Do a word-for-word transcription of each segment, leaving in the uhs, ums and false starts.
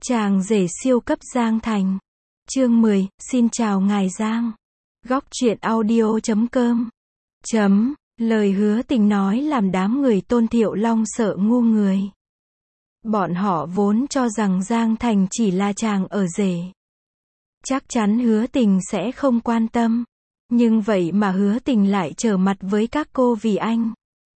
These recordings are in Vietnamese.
Chàng rể siêu cấp Giang Thành. Chương mười, xin chào ngài Giang. Góc truyện audio chấm com. Chấm, lời Hứa Tình nói làm đám người Tôn Thiệu Long sợ ngu người. Bọn họ vốn cho rằng Giang Thành chỉ là chàng ở rể. Chắc chắn Hứa Tình sẽ không quan tâm. Nhưng vậy mà Hứa Tình lại trở mặt với các cô vì anh.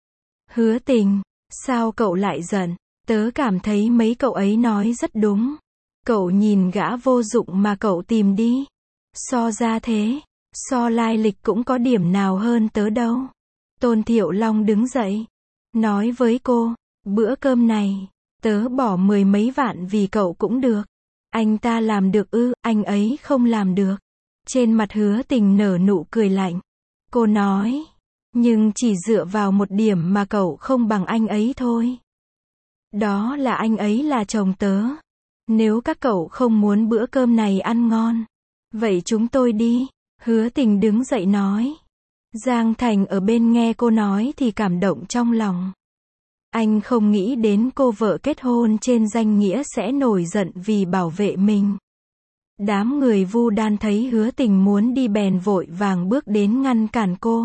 Hứa Tình, sao cậu lại giận? Tớ cảm thấy mấy cậu ấy nói rất đúng. Cậu nhìn gã vô dụng mà cậu tìm đi. So ra thế, so lai lịch cũng có điểm nào hơn tớ đâu. Tôn Thiệu Long đứng dậy, nói với cô, bữa cơm này, tớ bỏ mười mấy vạn vì cậu cũng được. Anh ta làm được ư, anh ấy không làm được. Trên mặt Hứa Tình nở nụ cười lạnh. Cô nói, nhưng chỉ dựa vào một điểm mà cậu không bằng anh ấy thôi. Đó là anh ấy là chồng tớ. Nếu các cậu không muốn bữa cơm này ăn ngon, vậy chúng tôi đi. Hứa Tình đứng dậy nói. Giang Thành ở bên nghe cô nói thì cảm động trong lòng. Anh không nghĩ đến cô vợ kết hôn trên danh nghĩa sẽ nổi giận vì bảo vệ mình. Đám người Vu Đan thấy Hứa Tình muốn đi bèn vội vàng bước đến ngăn cản cô.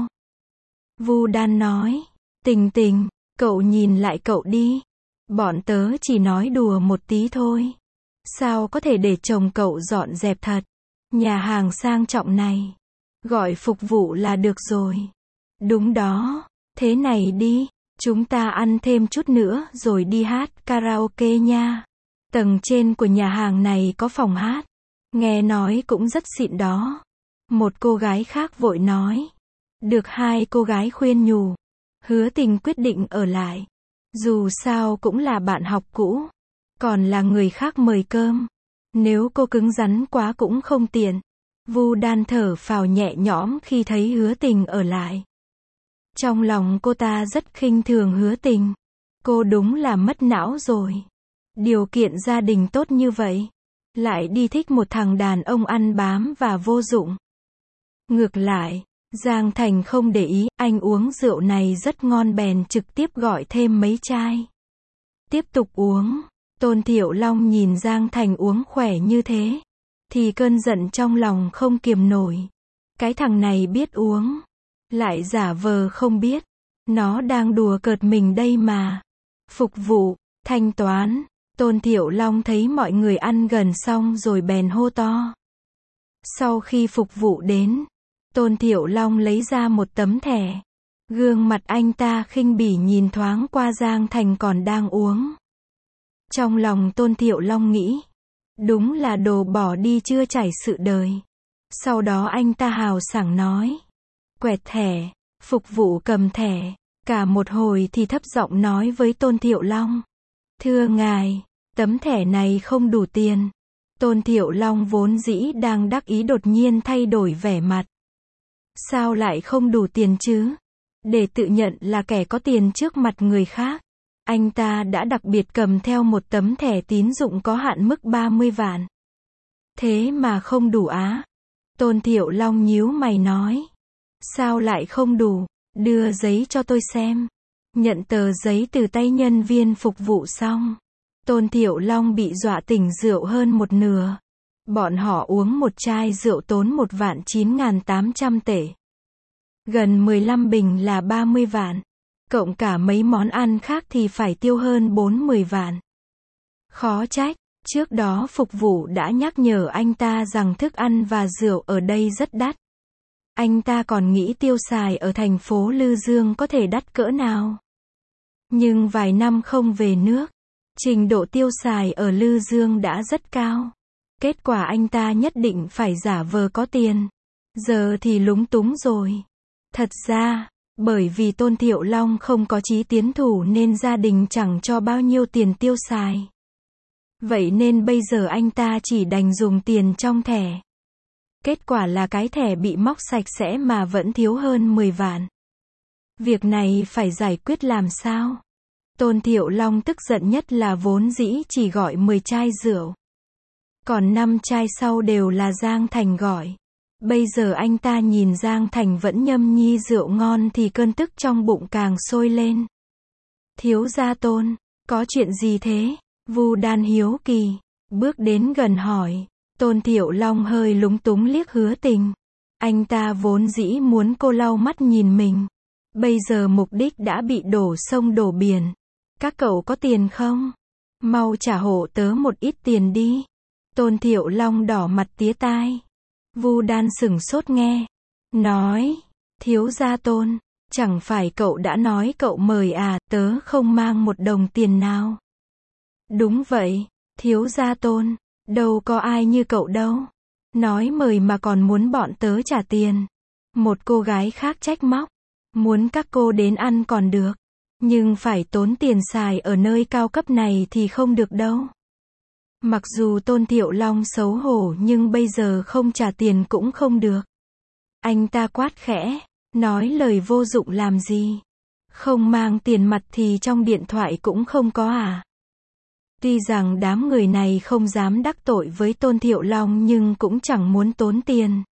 Vu Đan nói, Tình Tình, cậu nhìn lại cậu đi. Bọn tớ chỉ nói đùa một tí thôi. Sao có thể để chồng cậu dọn dẹp thật? Nhà hàng sang trọng này, gọi phục vụ là được rồi. Đúng đó, thế này đi, chúng ta ăn thêm chút nữa rồi đi hát karaoke nha. Tầng trên của nhà hàng này có phòng hát. Nghe nói cũng rất xịn đó. Một cô gái khác vội nói. Được hai cô gái khuyên nhủ. Hứa Tình quyết định ở lại. Dù sao cũng là bạn học cũ. Còn là người khác mời cơm. Nếu cô cứng rắn quá cũng không tiện. Vu Đan thở phào nhẹ nhõm khi thấy Hứa Tình ở lại. Trong lòng cô ta rất khinh thường Hứa Tình. Cô đúng là mất não rồi. Điều kiện gia đình tốt như vậy. Lại đi thích một thằng đàn ông ăn bám và vô dụng. Ngược lại, Giang Thành không để ý, anh uống rượu này rất ngon bèn trực tiếp gọi thêm mấy chai. Tiếp tục uống, Tôn Thiệu Long nhìn Giang Thành uống khỏe như thế, thì cơn giận trong lòng không kiềm nổi. Cái thằng này biết uống, lại giả vờ không biết, nó đang đùa cợt mình đây mà. Phục vụ, thanh toán. Tôn Thiệu Long thấy mọi người ăn gần xong rồi bèn hô to. Sau khi phục vụ đến, Tôn Thiệu Long lấy ra một tấm thẻ. Gương mặt anh ta khinh bỉ nhìn thoáng qua Giang Thành còn đang uống. Trong lòng Tôn Thiệu Long nghĩ, đúng là đồ bỏ đi chưa trải sự đời. Sau đó anh ta hào sảng nói, quẹt thẻ. Phục vụ cầm thẻ, cả một hồi thì thấp giọng nói với Tôn Thiệu Long. Thưa ngài, tấm thẻ này không đủ tiền. Tôn Thiệu Long vốn dĩ đang đắc ý đột nhiên thay đổi vẻ mặt. Sao lại không đủ tiền chứ? Để tự nhận là kẻ có tiền trước mặt người khác, anh ta đã đặc biệt cầm theo một tấm thẻ tín dụng có hạn mức ba mươi vạn. Thế mà không đủ á? Tôn Thiệu Long nhíu mày nói. Sao lại không đủ? Đưa giấy cho tôi xem. Nhận tờ giấy từ tay nhân viên phục vụ xong, Tôn Thiệu Long bị dọa tỉnh rượu hơn một nửa. Bọn họ uống một chai rượu tốn một vạn chín ngàn tám trăm tệ. Gần mười lăm bình là ba mươi vạn. Cộng cả mấy món ăn khác thì phải tiêu hơn bốn mươi vạn. Khó trách, trước đó phục vụ đã nhắc nhở anh ta rằng thức ăn và rượu ở đây rất đắt. Anh ta còn nghĩ tiêu xài ở thành phố Lư Dương có thể đắt cỡ nào. Nhưng vài năm không về nước, trình độ tiêu xài ở Lư Dương đã rất cao. Kết quả anh ta nhất định phải giả vờ có tiền. Giờ thì lúng túng rồi. Thật ra, bởi vì Tôn Thiệu Long không có chí tiến thủ nên gia đình chẳng cho bao nhiêu tiền tiêu xài. Vậy nên bây giờ anh ta chỉ đành dùng tiền trong thẻ. Kết quả là cái thẻ bị móc sạch sẽ mà vẫn thiếu hơn mười vạn. Việc này phải giải quyết làm sao? Tôn Thiệu Long tức giận nhất là vốn dĩ chỉ gọi mười chai rượu. Còn năm chai sau đều là Giang Thành gọi. Bây giờ anh ta nhìn Giang Thành vẫn nhâm nhi rượu ngon thì cơn tức trong bụng càng sôi lên. Thiếu gia Tôn, có chuyện gì thế? Vu Đan hiếu kỳ. Bước đến gần hỏi. Tôn Thiệu Long hơi lúng túng liếc Hứa Tình. Anh ta vốn dĩ muốn cô lau mắt nhìn mình. Bây giờ mục đích đã bị đổ sông đổ biển. Các cậu có tiền không? Mau trả hộ tớ một ít tiền đi. Tôn Thiệu Long đỏ mặt tía tai. Vu Đan sửng sốt nghe. Nói. Thiếu gia Tôn. Chẳng phải cậu đã nói cậu mời à, tớ không mang một đồng tiền nào. Đúng vậy. Thiếu gia Tôn. Đâu có ai như cậu đâu. Nói mời mà còn muốn bọn tớ trả tiền. Một cô gái khác trách móc. Muốn các cô đến ăn còn được. Nhưng phải tốn tiền xài ở nơi cao cấp này thì không được đâu. Mặc dù Tôn Thiệu Long xấu hổ nhưng bây giờ không trả tiền cũng không được. Anh ta quát khẽ. Nói lời vô dụng làm gì? Không mang tiền mặt thì trong điện thoại cũng không có à? Tuy rằng đám người này không dám đắc tội với Tôn Thiệu Long nhưng cũng chẳng muốn tốn tiền.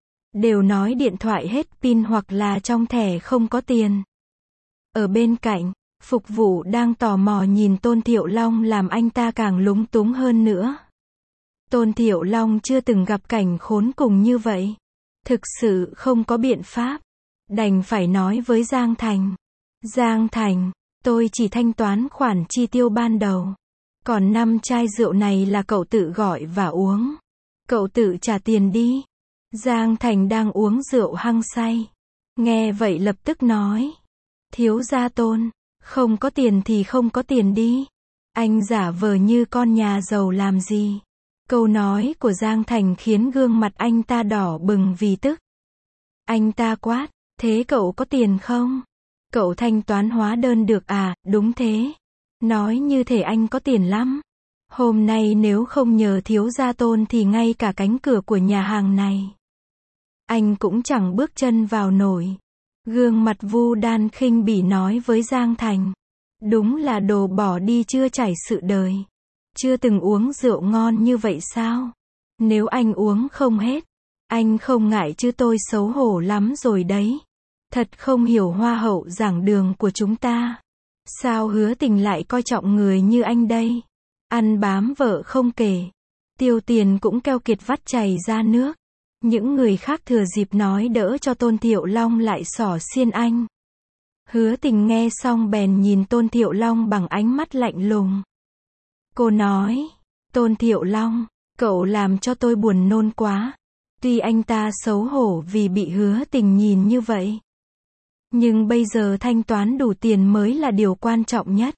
Đều nói điện thoại hết pin hoặc là trong thẻ không có tiền. Ở bên cạnh, phục vụ đang tò mò nhìn Tôn Thiệu Long làm anh ta càng lúng túng hơn nữa. Tôn Thiệu Long chưa từng gặp cảnh khốn cùng như vậy. Thực sự không có biện pháp. Đành phải nói với Giang Thành. Giang Thành, tôi chỉ thanh toán khoản chi tiêu ban đầu. Còn năm chai rượu này là cậu tự gọi và uống. Cậu tự trả tiền đi. Giang Thành đang uống rượu hăng say. Nghe vậy lập tức nói. Thiếu gia Tôn, không có tiền thì không có tiền đi. Anh giả vờ như con nhà giàu làm gì. Câu nói của Giang Thành khiến gương mặt anh ta đỏ bừng vì tức. Anh ta quát. Thế cậu có tiền không? Cậu thanh toán hóa đơn được à? Đúng thế. Nói như thể anh có tiền lắm. Hôm nay nếu không nhờ thiếu gia Tôn thì ngay cả cánh cửa của nhà hàng này anh cũng chẳng bước chân vào nổi. Gương mặt Vu Đan khinh bỉ nói với Giang Thành. Đúng là đồ bỏ đi chưa trải sự đời. Chưa từng uống rượu ngon như vậy sao? Nếu anh uống không hết, anh không ngại chứ tôi xấu hổ lắm rồi đấy. Thật không hiểu hoa hậu giảng đường của chúng ta. Sao Hứa Tình lại coi trọng người như anh đây? Ăn bám vợ không kể. Tiêu tiền cũng keo kiệt vắt chảy ra nước. Những người khác thừa dịp nói đỡ cho Tôn Thiệu Long lại xỏ xiên anh. Hứa Tình nghe xong bèn nhìn Tôn Thiệu Long bằng ánh mắt lạnh lùng. Cô nói. Tôn Thiệu Long, cậu làm cho tôi buồn nôn quá. Tuy anh ta xấu hổ vì bị Hứa Tình nhìn như vậy. Nhưng bây giờ thanh toán đủ tiền mới là điều quan trọng nhất.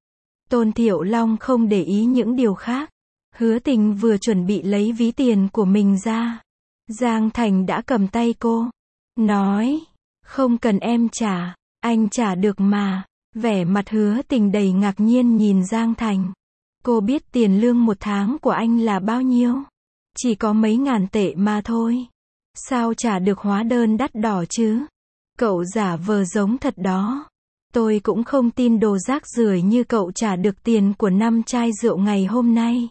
Tôn Thiệu Long không để ý những điều khác. Hứa Tình vừa chuẩn bị lấy ví tiền của mình ra. Giang Thành đã cầm tay cô. Nói. Không cần em trả. Anh trả được mà. Vẻ mặt Hứa Tình đầy ngạc nhiên nhìn Giang Thành. Cô biết tiền lương một tháng của anh là bao nhiêu? Chỉ có mấy ngàn tệ mà thôi. Sao trả được hóa đơn đắt đỏ chứ? Cậu giả vờ giống thật đó. Tôi cũng không tin đồ rác rưởi như cậu trả được tiền của năm chai rượu ngày hôm nay.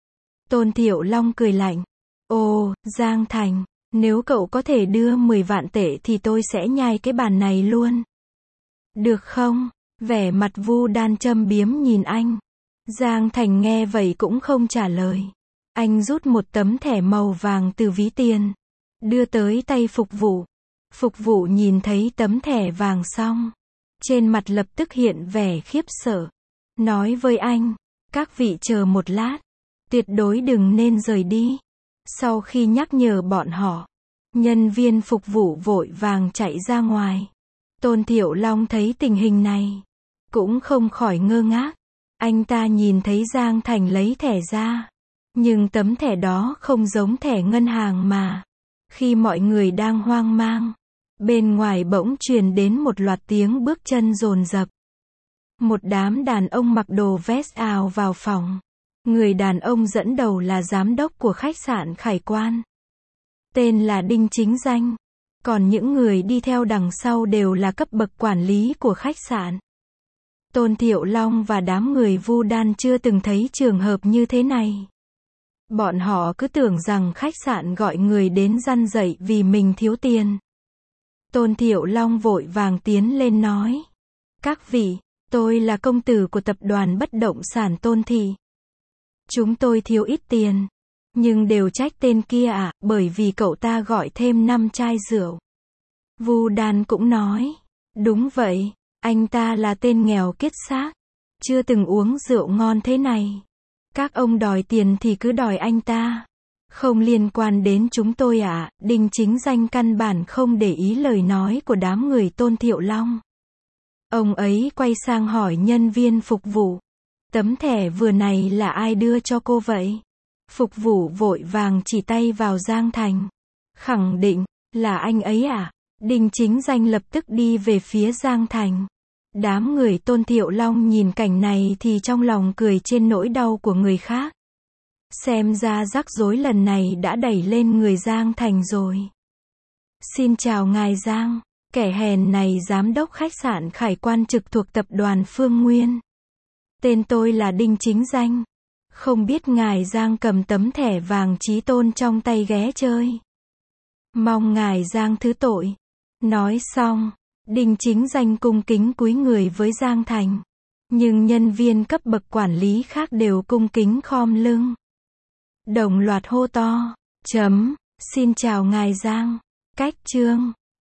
Tôn Thiệu Long cười lạnh. Ồ, Giang Thành, nếu cậu có thể đưa mười vạn tệ thì tôi sẽ nhai cái bàn này luôn. Được không? Vẻ mặt Vu Đan châm biếm nhìn anh. Giang Thành nghe vậy cũng không trả lời. Anh rút một tấm thẻ màu vàng từ ví tiền. Đưa tới tay phục vụ. Phục vụ nhìn thấy tấm thẻ vàng xong. Trên mặt lập tức hiện vẻ khiếp sợ. Nói với anh. Các vị chờ một lát. Tuyệt đối đừng nên rời đi. Sau khi nhắc nhở bọn họ. Nhân viên phục vụ vội vàng chạy ra ngoài. Tôn Thiệu Long thấy tình hình này. Cũng không khỏi ngơ ngác. Anh ta nhìn thấy Giang Thành lấy thẻ ra. Nhưng tấm thẻ đó không giống thẻ ngân hàng mà. Khi mọi người đang hoang mang. Bên ngoài bỗng truyền đến một loạt tiếng bước chân dồn dập. Một đám đàn ông mặc đồ vest ào vào phòng. Người đàn ông dẫn đầu là giám đốc của khách sạn Khải Quan. Tên là Đinh Chính Danh. Còn những người đi theo đằng sau đều là cấp bậc quản lý của khách sạn. Tôn Thiệu Long và đám người Vu Đan chưa từng thấy trường hợp như thế này. Bọn họ cứ tưởng rằng khách sạn gọi người đến răn dạy vì mình thiếu tiền. Tôn Thiệu Long vội vàng tiến lên nói. Các vị, tôi là công tử của tập đoàn bất động sản Tôn Thị. Chúng tôi thiếu ít tiền. Nhưng đều trách tên kia à, bởi vì cậu ta gọi thêm năm chai rượu. Vu Đan cũng nói. Đúng vậy, anh ta là tên nghèo kiết xác. Chưa từng uống rượu ngon thế này. Các ông đòi tiền thì cứ đòi anh ta. Không liên quan đến chúng tôi ạ, à, Đinh Chính Danh căn bản không để ý lời nói của đám người Tôn Thiệu Long. Ông ấy quay sang hỏi nhân viên phục vụ. Tấm thẻ vừa này là ai đưa cho cô vậy? Phục vụ vội vàng chỉ tay vào Giang Thành. Khẳng định, là anh ấy à? Đinh Chính Danh lập tức đi về phía Giang Thành. Đám người Tôn Thiệu Long nhìn cảnh này thì trong lòng cười trên nỗi đau của người khác. Xem ra rắc rối lần này đã đẩy lên người Giang Thành rồi. Xin chào ngài Giang. Kẻ hèn này giám đốc khách sạn Khải Quan trực thuộc tập đoàn Phương Nguyên. Tên tôi là Đinh Chính Danh. Không biết ngài Giang cầm tấm thẻ vàng Chí Tôn trong tay ghé chơi. Mong ngài Giang thứ tội. Nói xong, Đinh Chính Danh cung kính cúi người với Giang Thành. Nhưng nhân viên cấp bậc quản lý khác đều cung kính khom lưng. Đồng loạt hô to. Chấm. Xin chào ngài Giang. Cách chương.